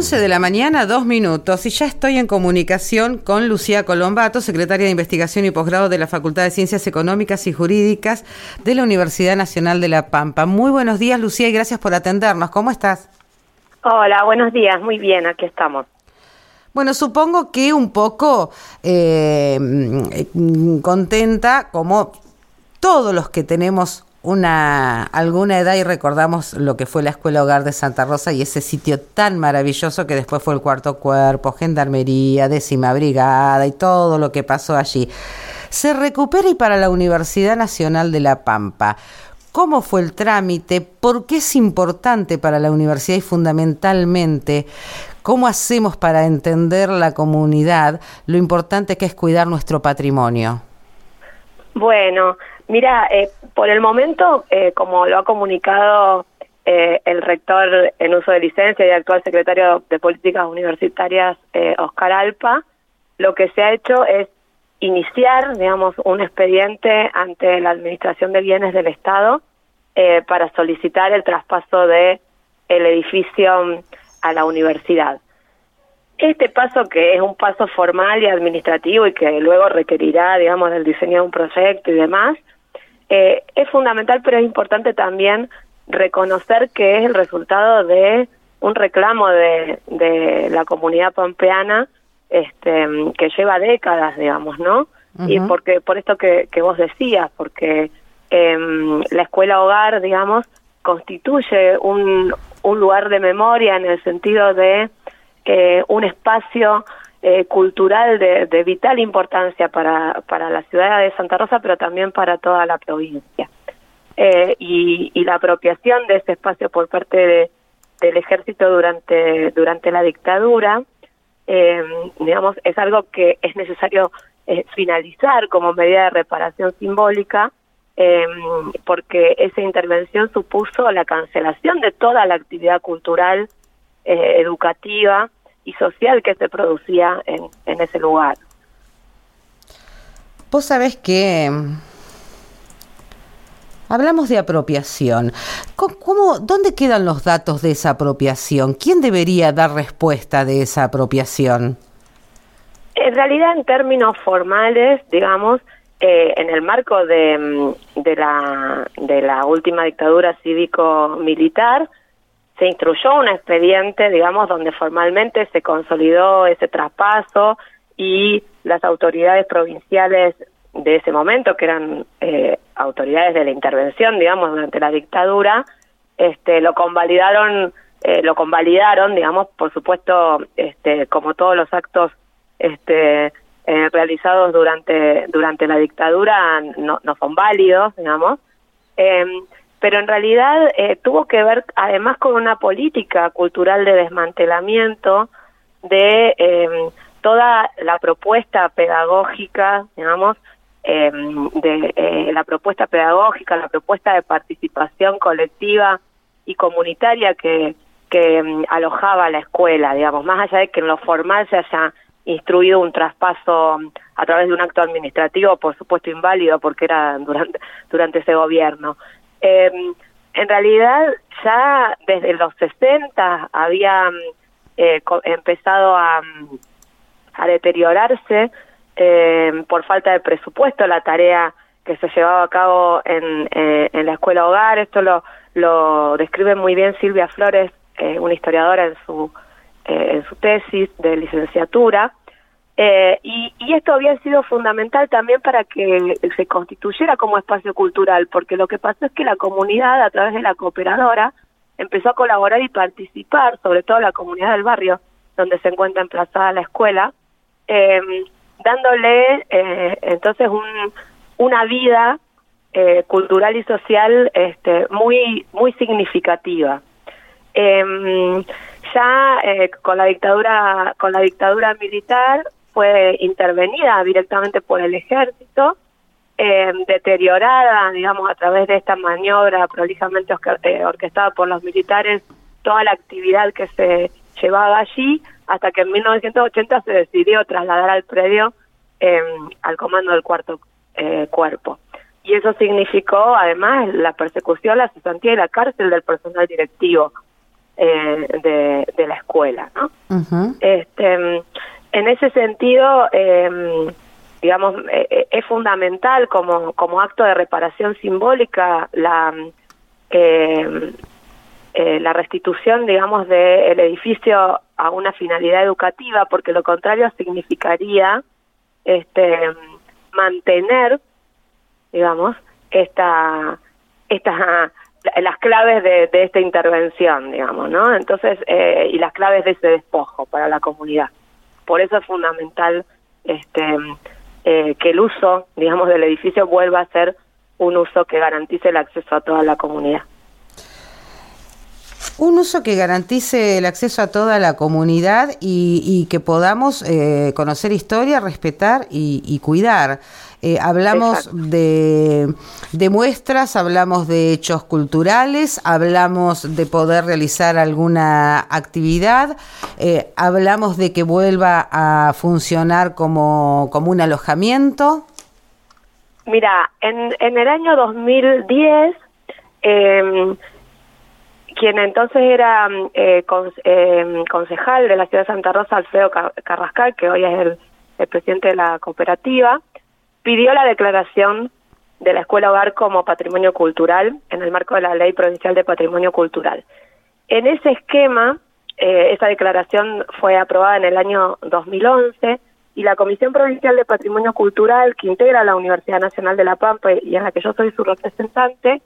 11 de la mañana, 2 minutos, y ya estoy en comunicación con Lucía Colombato, secretaria de Investigación y Posgrado de la Facultad de Ciencias Económicas y Jurídicas de la Universidad Nacional de La Pampa. Muy buenos días, Lucía, y gracias por atendernos. ¿Cómo estás? Hola, buenos días. Muy bien, aquí estamos. Bueno, supongo que un poco contenta, como todos los que tenemos alguna edad y recordamos lo que fue la Escuela Hogar de Santa Rosa y ese sitio tan maravilloso que después fue el Cuarto Cuerpo, Gendarmería, 10ª Brigada y todo lo que pasó allí. Se recupera y para la Universidad Nacional de La Pampa. ¿Cómo fue el trámite? ¿Por qué es importante para la universidad y fundamentalmente cómo hacemos para entender la comunidad lo importante que es cuidar nuestro patrimonio? Bueno, mira, por el momento, como lo ha comunicado el rector en uso de licencia y actual secretario de Políticas Universitarias, Oscar Alpa, lo que se ha hecho es iniciar, digamos, un expediente ante la Administración de Bienes del Estado para solicitar el traspaso de el edificio a la universidad. Este paso, que es un paso formal y administrativo y que luego requerirá, digamos, del diseño de un proyecto y demás, es fundamental, pero es importante también reconocer que es el resultado de un reclamo de la comunidad pampeana que lleva décadas, digamos, ¿no? Uh-huh. Y por esto que vos decías, porque la escuela hogar, digamos, constituye un lugar de memoria en el sentido de un espacio cultural de vital importancia para la ciudad de Santa Rosa, pero también para toda la provincia. Y la apropiación de ese espacio por parte del ejército durante la dictadura, digamos, es algo que es necesario finalizar como medida de reparación simbólica, porque esa intervención supuso la cancelación de toda la actividad cultural, educativa y social que se producía en ese lugar. Vos sabés que hablamos de apropiación. ¿Dónde quedan los datos de esa apropiación? ¿Quién debería dar respuesta de esa apropiación? En realidad, en términos formales, digamos, en el marco de la última dictadura cívico-militar, se instruyó un expediente, digamos, donde formalmente se consolidó ese traspaso y las autoridades provinciales de ese momento, que eran autoridades de la intervención, digamos, durante la dictadura, lo convalidaron, digamos, por supuesto, como todos los actos realizados durante la dictadura no son válidos, digamos, pero en realidad tuvo que ver además con una política cultural de desmantelamiento de toda la propuesta pedagógica, digamos, la propuesta pedagógica, la propuesta de participación colectiva y comunitaria que alojaba la escuela, digamos, más allá de que en lo formal se haya instruido un traspaso a través de un acto administrativo, por supuesto inválido porque era durante ese gobierno. En realidad ya desde los 60 había empezado a deteriorarse por falta de presupuesto la tarea que se llevaba a cabo en la escuela hogar. Esto lo describe muy bien Silvia Flores, una historiadora en su tesis de licenciatura. Y esto había sido fundamental también para que se constituyera como espacio cultural, porque lo que pasó es que la comunidad, a través de la cooperadora, empezó a colaborar y participar, sobre todo la comunidad del barrio donde se encuentra emplazada la escuela, dándole entonces una vida cultural y social muy significativa. Con la dictadura militar fue intervenida directamente por el ejército, deteriorada, digamos, a través de esta maniobra prolijamente orquestada por los militares, toda la actividad que se llevaba allí, hasta que en 1980 se decidió trasladar al predio al comando del Cuarto Cuerpo. Y eso significó, además, la persecución, la cesantía y la cárcel del personal directivo. de la escuela, ¿no? Uh-huh. En ese sentido, digamos, es fundamental como acto de reparación simbólica la restitución, digamos, del edificio a una finalidad educativa, porque lo contrario significaría mantener, digamos, las claves de esta intervención, digamos, ¿no? Entonces, y las claves de ese despojo para la comunidad. Por eso es fundamental que el uso, digamos, del edificio vuelva a ser un uso que garantice el acceso a toda la comunidad. Un uso que garantice el acceso a toda la comunidad y que podamos conocer historia, respetar y cuidar. Hablamos de muestras, hablamos de hechos culturales, hablamos de poder realizar alguna actividad, hablamos de que vuelva a funcionar como un alojamiento. Mira, en el año 2010... quien entonces era concejal de la ciudad de Santa Rosa, Alfredo Carrascal, que hoy es el presidente de la cooperativa, pidió la declaración de la Escuela Hogar como patrimonio cultural en el marco de la Ley Provincial de Patrimonio Cultural. En ese esquema, esa declaración fue aprobada en el año 2011 y la Comisión Provincial de Patrimonio Cultural, que integra la Universidad Nacional de La Pampa y en la que yo soy su representante,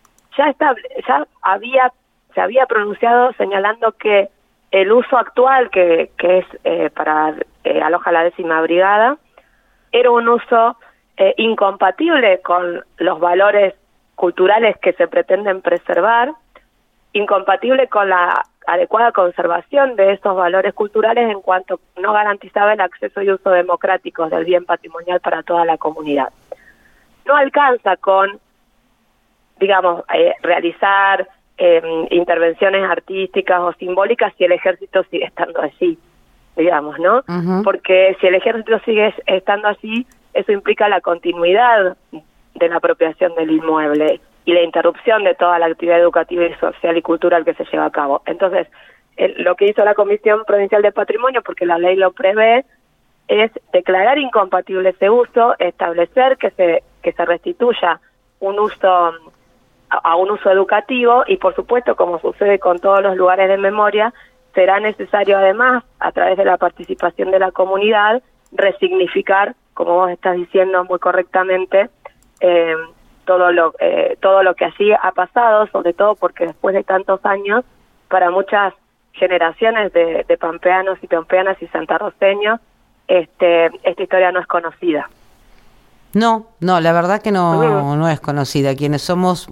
se había pronunciado señalando que el uso actual, que es para aloja la 10ª Brigada, era un uso incompatible con los valores culturales que se pretenden preservar, incompatible con la adecuada conservación de esos valores culturales en cuanto no garantizaba el acceso y uso democráticos del bien patrimonial para toda la comunidad. No alcanza con, digamos, realizar intervenciones artísticas o simbólicas si el ejército sigue estando así, digamos, ¿no? Uh-huh. Porque si el ejército sigue estando así, eso implica la continuidad de la apropiación del inmueble y la interrupción de toda la actividad educativa y social y cultural que se lleva a cabo. Entonces, lo que hizo la Comisión Provincial de Patrimonio, porque la ley lo prevé, es declarar incompatible ese uso, establecer que se restituya un uso a un uso educativo y, por supuesto, como sucede con todos los lugares de memoria, será necesario además, a través de la participación de la comunidad, resignificar, como vos estás diciendo muy correctamente, todo lo que allí ha pasado, sobre todo porque después de tantos años, para muchas generaciones de pampeanos y pampeanas y santarroceños, esta historia no es conocida. No, la verdad que no es conocida. Quienes somos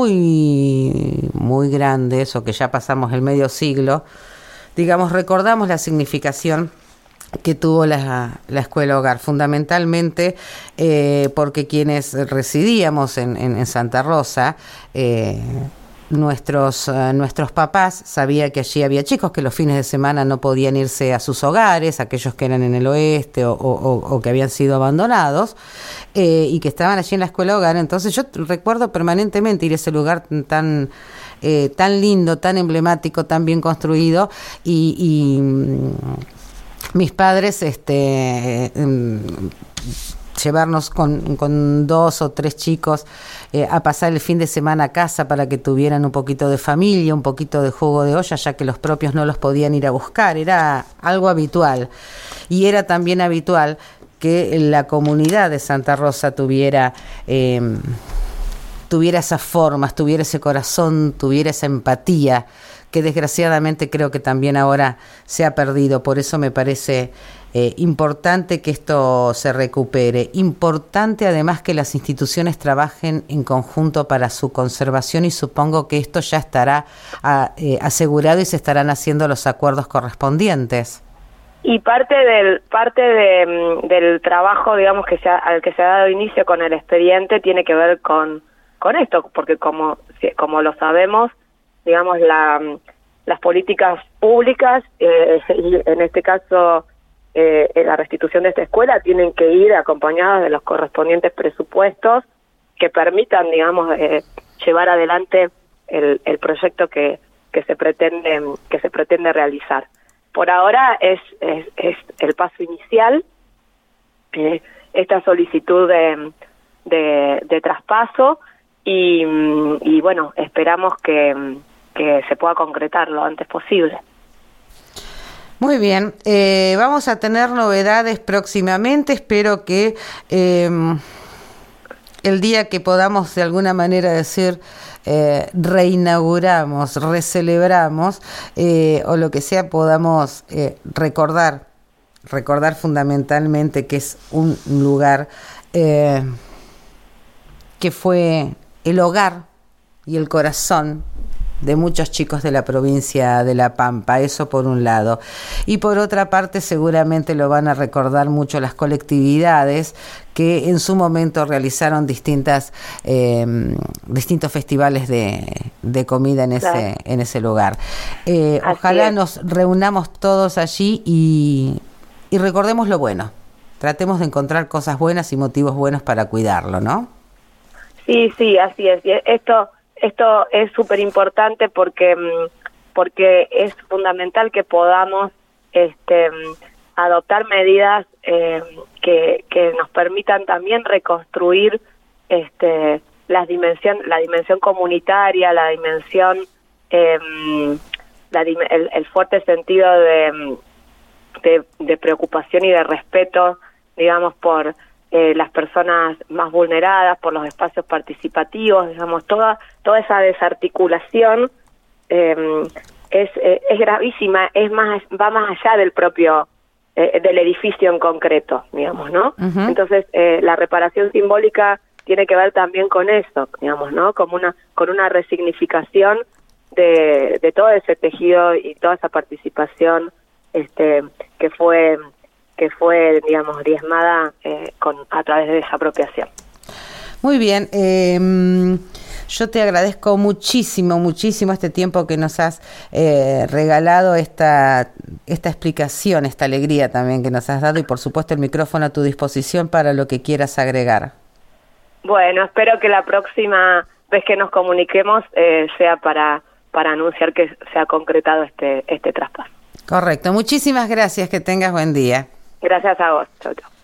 muy, muy grandes o que ya pasamos el medio siglo, digamos, recordamos la significación que tuvo la Escuela Hogar, fundamentalmente porque quienes residíamos en Santa Rosa, nuestros papás sabían que allí había chicos que los fines de semana no podían irse a sus hogares, aquellos que eran en el oeste o que habían sido abandonados, y que estaban allí en la Escuela Hogar. Entonces yo recuerdo permanentemente ir a ese lugar tan lindo, tan emblemático, tan bien construido, y mis padres llevarnos con 2 o 3 chicos a pasar el fin de semana a casa para que tuvieran un poquito de familia, un poquito de jugo de olla, ya que los propios no los podían ir a buscar. Era algo habitual. Y era también habitual que la comunidad de Santa Rosa tuviera esas formas, tuviera ese corazón, tuviera esa empatía, que desgraciadamente creo que también ahora se ha perdido. Por eso me parece importante que esto se recupere. Importante además que las instituciones trabajen en conjunto para su conservación, y supongo que esto ya estará asegurado y se estarán haciendo los acuerdos correspondientes. Y parte del trabajo, digamos, al que se ha dado inicio con el expediente tiene que ver con esto, porque como lo sabemos, digamos, las políticas públicas, y en este caso la restitución de esta escuela, tienen que ir acompañadas de los correspondientes presupuestos que permitan, digamos, llevar adelante el proyecto que se pretende realizar. Por ahora es el paso inicial, esta solicitud de traspaso y bueno, esperamos que se pueda concretar lo antes posible. Muy bien, vamos a tener novedades próximamente, espero que el día que podamos de alguna manera decir reinauguramos, recelebramos o lo que sea, podamos recordar fundamentalmente que es un lugar que fue el hogar y el corazón de muchos chicos de la provincia de La Pampa, eso por un lado. Y por otra parte, seguramente lo van a recordar mucho las colectividades que en su momento realizaron distintos festivales de comida en ese lugar. Ojalá nos reunamos todos allí y recordemos lo bueno. Tratemos de encontrar cosas buenas y motivos buenos para cuidarlo, ¿no? Sí, así es. Esto es súper importante porque es fundamental que podamos adoptar medidas que nos permitan también reconstruir la dimensión comunitaria, la dimensión el fuerte sentido de preocupación y de respeto, digamos, por las personas más vulneradas, por los espacios participativos, digamos, toda esa desarticulación es gravísima, va más allá del propio del edificio en concreto, digamos, ¿no? Uh-huh. Entonces la reparación simbólica tiene que ver también con eso, digamos, ¿no? Con una resignificación de todo ese tejido y toda esa participación que fue digamos, diezmada a través de esa apropiación. Muy bien, yo te agradezco muchísimo este tiempo que nos has regalado, esta explicación, esta alegría también que nos has dado y por supuesto el micrófono a tu disposición para lo que quieras agregar. Bueno, espero que la próxima vez que nos comuniquemos sea para anunciar que se ha concretado este traspaso. Correcto, muchísimas gracias, que tengas buen día. Gracias a vos. Chau, chau.